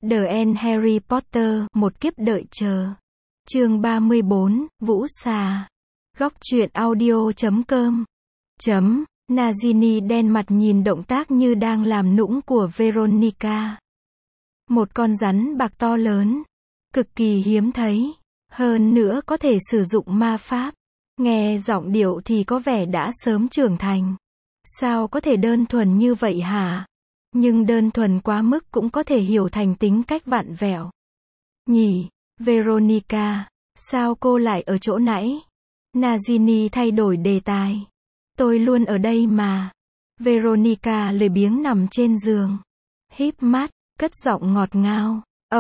The End Harry Potter, một kiếp đợi chờ. Chương 34, Vũ Xà. Góc truyện audio.com. Nagini đen mặt nhìn động tác như đang làm nũng của Veronica. Một con rắn bạc to lớn, cực kỳ hiếm thấy, hơn nữa có thể sử dụng ma pháp. Nghe giọng điệu thì có vẻ đã sớm trưởng thành. Sao có thể đơn thuần như vậy hả? Nhưng đơn thuần quá mức cũng có thể hiểu thành tính cách vặn vẹo. Nhỉ, Veronica, sao cô lại ở chỗ nãy? Nagini thay đổi đề tài. Tôi luôn ở đây mà. Veronica lười biếng nằm trên giường, híp mắt, cất giọng ngọt ngào.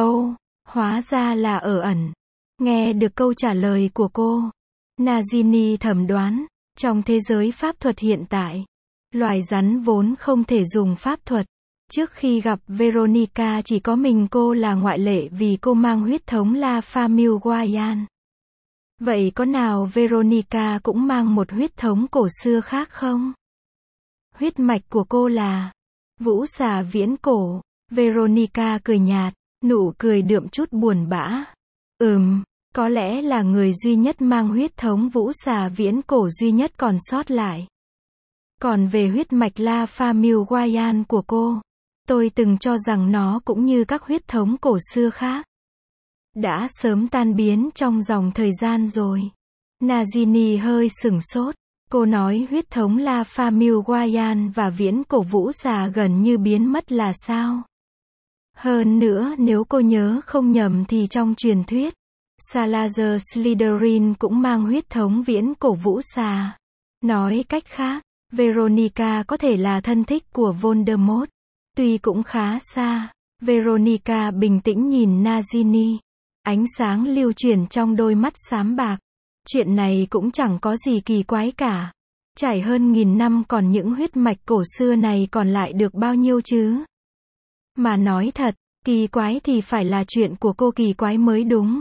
Hóa ra là ở ẩn. Nghe được câu trả lời của cô, Nagini thầm đoán, trong thế giới pháp thuật hiện tại, loài rắn vốn không thể dùng pháp thuật. Trước khi gặp Veronica chỉ có mình cô là ngoại lệ vì cô mang huyết thống La Famille. Vậy có nào Veronica cũng mang một huyết thống cổ xưa khác không? Huyết mạch của cô là Vũ Xà viễn cổ. Veronica cười nhạt, nụ cười đượm chút buồn bã. Có lẽ là người duy nhất mang huyết thống Vũ Xà viễn cổ duy nhất còn sót lại. Còn về huyết mạch La Famille của cô, tôi từng cho rằng nó cũng như các huyết thống cổ xưa khác, đã sớm tan biến trong dòng thời gian rồi. Nagini hơi sửng sốt. Cô nói huyết thống La Famille và viễn cổ Vũ Xà gần như biến mất là sao? Hơn nữa nếu cô nhớ không nhầm thì trong truyền thuyết, Salazar Slytherin cũng mang huyết thống viễn cổ Vũ Xà. Nói cách khác, Veronica có thể là thân thích của Voldemort. Tuy cũng khá xa. Veronica bình tĩnh nhìn Nagini. Ánh sáng lưu chuyển trong đôi mắt xám bạc. Chuyện này cũng chẳng có gì kỳ quái cả. Trải hơn 1000 năm còn những huyết mạch cổ xưa này còn lại được bao nhiêu chứ? Mà nói thật, kỳ quái thì phải là chuyện của cô kỳ quái mới đúng.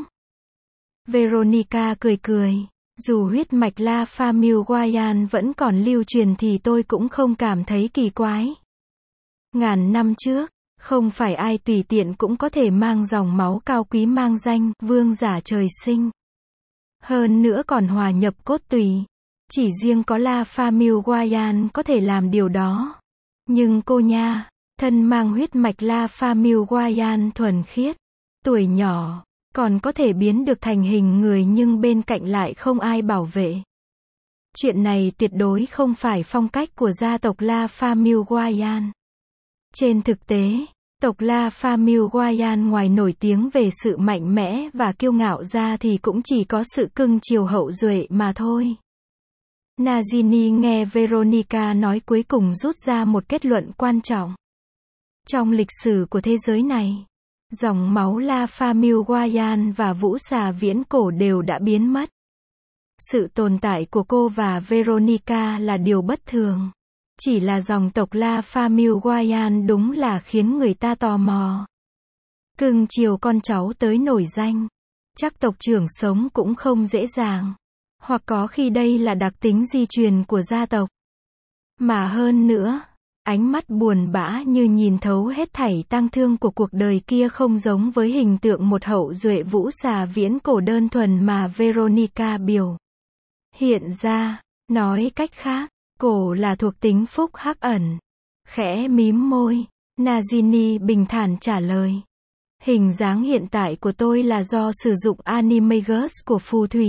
Veronica cười cười. Dù huyết mạch La Famille vẫn còn lưu truyền thì tôi cũng không cảm thấy kỳ quái. Ngàn năm trước, không phải ai tùy tiện cũng có thể mang dòng máu cao quý mang danh vương giả trời sinh. Hơn nữa còn hòa nhập cốt tủy. Chỉ riêng có La Famille có thể làm điều đó. Nhưng cô nha, thân mang huyết mạch La Famille thuần khiết, tuổi nhỏ, còn có thể biến được thành hình người nhưng bên cạnh lại không ai bảo vệ. Chuyện này tuyệt đối không phải phong cách của gia tộc La Famille. Trên thực tế, tộc La Famille ngoài nổi tiếng về sự mạnh mẽ và kiêu ngạo ra thì cũng chỉ có sự cưng chiều hậu duệ mà thôi. Nagini nghe Veronica nói cuối cùng rút ra một kết luận quan trọng. Trong lịch sử của thế giới này, dòng máu La Famille và Vũ Xà viễn cổ đều đã biến mất. Sự tồn tại của cô và Veronica là điều bất thường. Chỉ là dòng tộc La Famille đúng là khiến người ta tò mò. Cưng chiều con cháu tới nổi danh. Chắc tộc trưởng sống cũng không dễ dàng. Hoặc có khi đây là đặc tính di truyền của gia tộc. Mà hơn nữa, ánh mắt buồn bã như nhìn thấu hết thảy tang thương của cuộc đời kia không giống với hình tượng một hậu duệ Vũ Xà viễn cổ đơn thuần mà Veronica biểu hiện ra. Nói cách khác, cổ là thuộc tính phúc hắc ẩn. Khẽ mím môi, Nagini bình thản trả lời. Hình dáng hiện tại của tôi là do sử dụng animagus của phù thủy.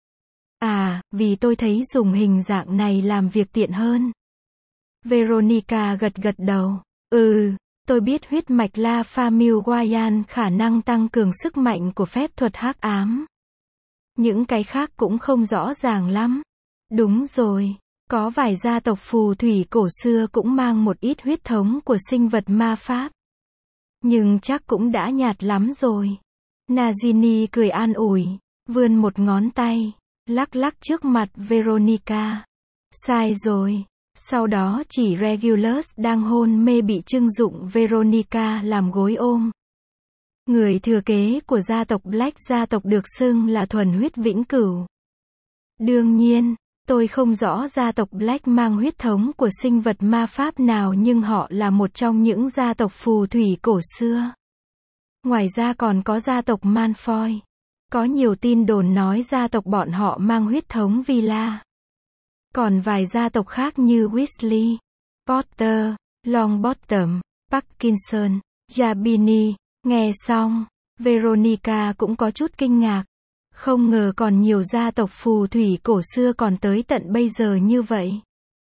Vì tôi thấy dùng hình dạng này làm việc tiện hơn. Veronica gật đầu. Tôi biết huyết mạch La Famille khả năng tăng cường sức mạnh của phép thuật hắc ám. Những cái khác cũng không rõ ràng lắm. Đúng rồi. Có vài gia tộc phù thủy cổ xưa cũng mang một ít huyết thống của sinh vật ma pháp. Nhưng chắc cũng đã nhạt lắm rồi. Nagini cười an ủi, vươn một ngón tay, lắc lắc trước mặt Veronica. Sai rồi. Sau đó chỉ Regulus đang hôn mê bị trưng dụng Veronica làm gối ôm. Người thừa kế của gia tộc Black, gia tộc được xưng là thuần huyết vĩnh cửu. Đương nhiên, tôi không rõ gia tộc Black mang huyết thống của sinh vật ma pháp nào nhưng họ là một trong những gia tộc phù thủy cổ xưa. Ngoài ra còn có gia tộc Malfoy. Có nhiều tin đồn nói gia tộc bọn họ mang huyết thống Villa. Còn vài gia tộc khác như Weasley, Potter, Longbottom, Parkinson, Jabini. Nghe xong, Veronica cũng có chút kinh ngạc. Không ngờ còn nhiều gia tộc phù thủy cổ xưa còn tới tận bây giờ như vậy.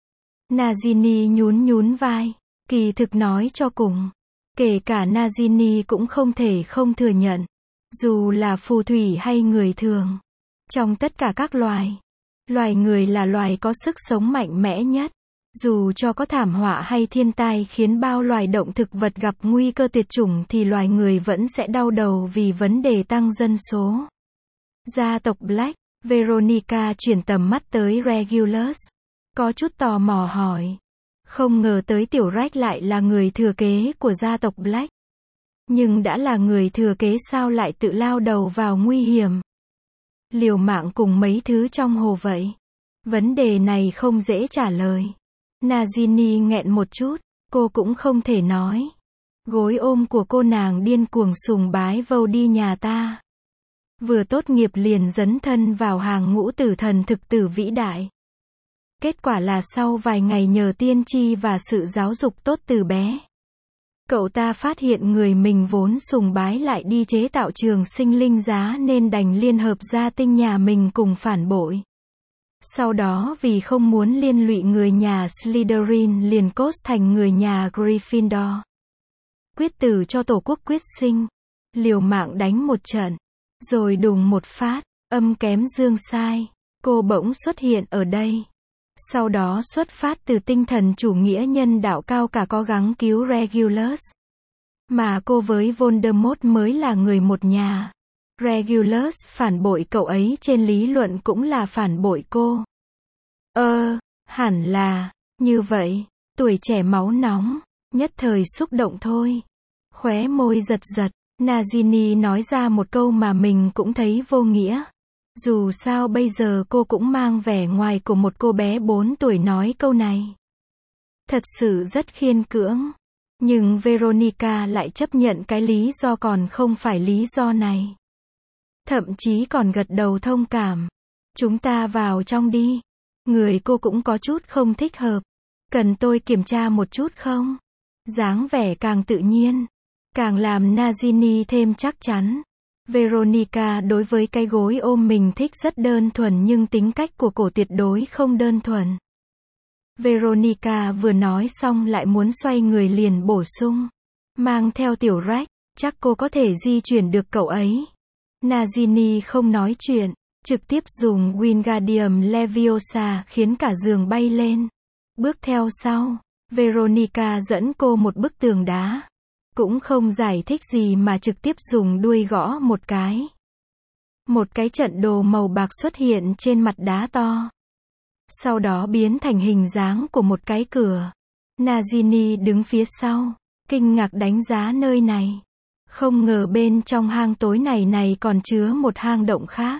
Nagini nhún nhún vai. Kỳ thực nói cho cùng, kể cả Nagini cũng không thể không thừa nhận. Dù là phù thủy hay người thường, trong tất cả các loài, loài người là loài có sức sống mạnh mẽ nhất. Dù cho có thảm họa hay thiên tai khiến bao loài động thực vật gặp nguy cơ tuyệt chủng thì loài người vẫn sẽ đau đầu vì vấn đề tăng dân số. Gia tộc Black, Veronica chuyển tầm mắt tới Regulus. Có chút tò mò hỏi. Không ngờ tới tiểu Rex lại là người thừa kế của gia tộc Black. Nhưng đã là người thừa kế sao lại tự lao đầu vào nguy hiểm, liều mạng cùng mấy thứ trong hồ vậy? Vấn đề này không dễ trả lời. Nagini nghẹn một chút, cô cũng không thể nói. Gối ôm của cô nàng điên cuồng sùng bái Voldy nhà ta. Vừa tốt nghiệp liền dấn thân vào hàng ngũ tử thần thực tử vĩ đại. Kết quả là sau vài ngày nhờ tiên tri và sự giáo dục tốt từ bé, cậu ta phát hiện người mình vốn sùng bái lại đi chế tạo trường sinh linh giá nên đành liên hợp gia tinh nhà mình cùng phản bội. Sau đó vì không muốn liên lụy người nhà Slytherin liền cốt thành người nhà Gryffindor. Quyết tử cho tổ quốc quyết sinh. Liều mạng đánh một trận. Rồi đùng một phát, âm kém dương sai. Cô bỗng xuất hiện ở đây. Sau đó xuất phát từ tinh thần chủ nghĩa nhân đạo cao cả cố gắng cứu Regulus. Mà cô với Voldemort mới là người một nhà. Regulus phản bội cậu ấy trên lý luận cũng là phản bội cô. Hẳn là, như vậy, tuổi trẻ máu nóng, nhất thời xúc động thôi. Khóe môi giật giật, Nagini nói ra một câu mà mình cũng thấy vô nghĩa. Dù sao bây giờ cô cũng mang vẻ ngoài của một cô bé 4 tuổi nói câu này. Thật sự rất khiên cưỡng. Nhưng Veronica lại chấp nhận cái lý do còn không phải lý do này. Thậm chí còn gật đầu thông cảm. Chúng ta vào trong đi. Người cô cũng có chút không thích hợp. Cần tôi kiểm tra một chút không? Dáng vẻ càng tự nhiên, càng làm Nagini thêm chắc chắn. Veronica đối với cái gối ôm mình thích rất đơn thuần nhưng tính cách của cổ tuyệt đối không đơn thuần. Veronica vừa nói xong lại muốn xoay người liền bổ sung. Mang theo tiểu Rex, chắc cô có thể di chuyển được cậu ấy. Nagini không nói chuyện, trực tiếp dùng Wingardium Leviosa khiến cả giường bay lên. Bước theo sau, Veronica dẫn cô một bức tường đá. Cũng không giải thích gì mà trực tiếp dùng đuôi gõ một cái. Một cái trận đồ màu bạc xuất hiện trên mặt đá to. Sau đó biến thành hình dáng của một cái cửa. Nagini đứng phía sau, kinh ngạc đánh giá nơi này. Không ngờ bên trong hang tối này còn chứa một hang động khác.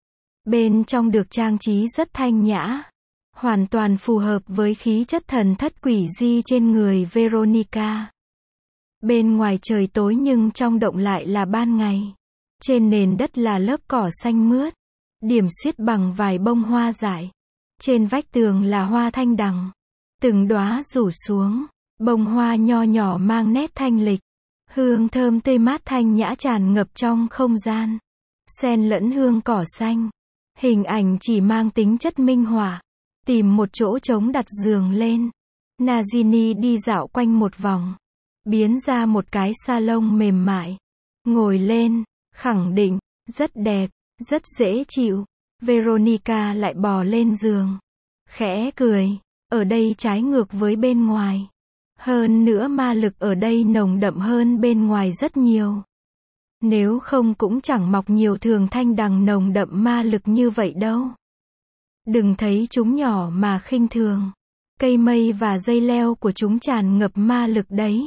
Bên trong được trang trí rất thanh nhã. Hoàn toàn phù hợp với khí chất thần thất quỷ di trên người Veronica. Bên ngoài trời tối nhưng trong động lại là ban ngày. Trên nền đất là lớp cỏ xanh mướt, điểm xuyết bằng vài bông hoa dại. Trên vách tường là hoa thanh đằng. Từng đóa rủ xuống, bông hoa nho nhỏ mang nét thanh lịch. Hương thơm tươi mát thanh nhã tràn ngập trong không gian. Xen lẫn hương cỏ xanh. Hình ảnh chỉ mang tính chất minh họa. Tìm một chỗ trống đặt giường lên. Nagini đi dạo quanh một vòng. Biến ra một cái salon mềm mại. Ngồi lên, khẳng định, rất đẹp, rất dễ chịu. Veronica lại bò lên giường. Khẽ cười, ở đây trái ngược với bên ngoài. Hơn nữa ma lực ở đây nồng đậm hơn bên ngoài rất nhiều. Nếu không cũng chẳng mọc nhiều thường thanh đằng nồng đậm ma lực như vậy đâu. Đừng thấy chúng nhỏ mà khinh thường. Cây mây và dây leo của chúng tràn ngập ma lực đấy.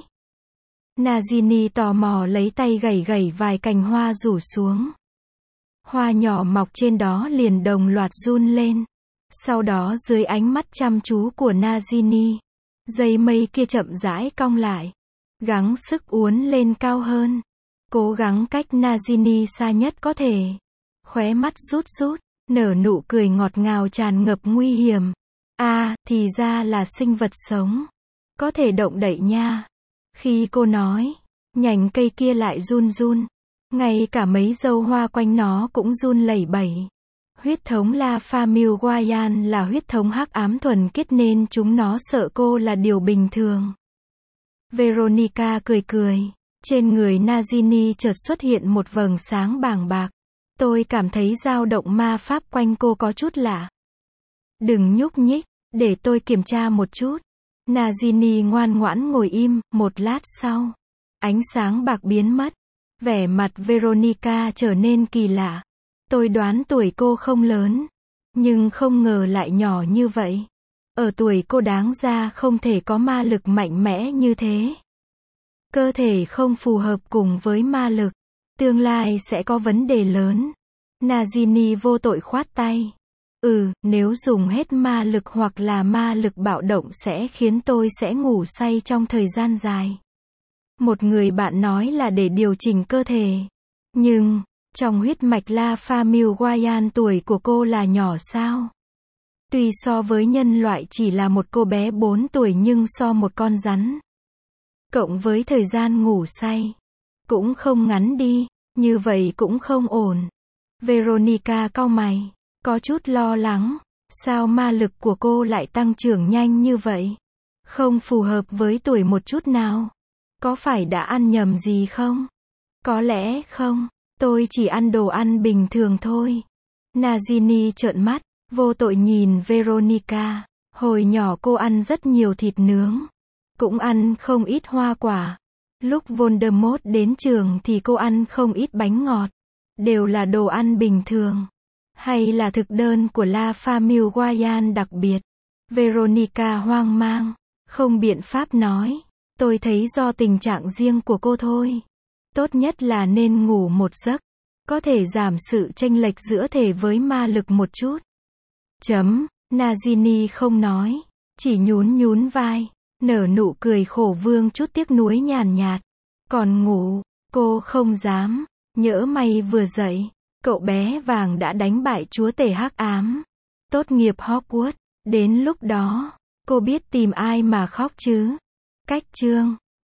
Nagini tò mò lấy tay gẩy vài cành hoa rủ xuống. Hoa nhỏ mọc trên đó liền đồng loạt run lên. Sau đó dưới ánh mắt chăm chú của Nagini, dây mây kia chậm rãi cong lại, gắng sức uốn lên cao hơn. Cố gắng cách Nagini xa nhất có thể. Khóe mắt rút rút, nở nụ cười ngọt ngào tràn ngập nguy hiểm. Thì ra là sinh vật sống. Có thể động đậy nha. Khi cô nói, nhành cây kia lại run run. Ngay cả mấy dâu hoa quanh nó cũng run lẩy bẩy. Huyết thống La Famille là huyết thống hắc ám thuần khiết nên chúng nó sợ cô là điều bình thường. Veronica cười cười. Trên người Nagini chợt xuất hiện một vầng sáng bàng bạc. Tôi cảm thấy dao động ma pháp quanh cô có chút lạ. Đừng nhúc nhích, để tôi kiểm tra một chút. Nagini ngoan ngoãn ngồi im, một lát sau. Ánh sáng bạc biến mất. Vẻ mặt Veronica trở nên kỳ lạ. Tôi đoán tuổi cô không lớn. Nhưng không ngờ lại nhỏ như vậy. Ở tuổi cô đáng ra không thể có ma lực mạnh mẽ như thế. Cơ thể không phù hợp cùng với ma lực. Tương lai sẽ có vấn đề lớn. Nagini vô tội khoát tay. Nếu dùng hết ma lực hoặc là ma lực bạo động sẽ khiến tôi sẽ ngủ say trong thời gian dài. Một người bạn nói là để điều chỉnh cơ thể. Nhưng, trong huyết mạch La Famille tuổi của cô là nhỏ sao? Tuy so với nhân loại chỉ là một cô bé 4 tuổi nhưng so một con rắn. Cộng với thời gian ngủ say. Cũng không ngắn đi, như vậy cũng không ổn. Veronica cau mày, có chút lo lắng. Sao ma lực của cô lại tăng trưởng nhanh như vậy? Không phù hợp với tuổi một chút nào. Có phải đã ăn nhầm gì không? Có lẽ không, tôi chỉ ăn đồ ăn bình thường thôi. Nagini trợn mắt, vô tội nhìn Veronica. Hồi nhỏ cô ăn rất nhiều thịt nướng. Cũng ăn không ít hoa quả. Lúc Voldemort đến trường thì cô ăn không ít bánh ngọt. Đều là đồ ăn bình thường. Hay là thực đơn của La Famille đặc biệt? Veronica hoang mang. Không biện pháp nói. Tôi thấy do tình trạng riêng của cô thôi. Tốt nhất là nên ngủ một giấc. Có thể giảm sự chênh lệch giữa thể với ma lực một chút. Nagini không nói. Chỉ nhún nhún vai. Nở nụ cười khổ vương chút tiếc nuối nhàn nhạt. Còn ngủ, cô không dám. Nhỡ may vừa dậy, cậu bé vàng đã đánh bại chúa tể hắc ám. Tốt nghiệp Hogwarts. Đến lúc đó, cô biết tìm ai mà khóc chứ? Cách chương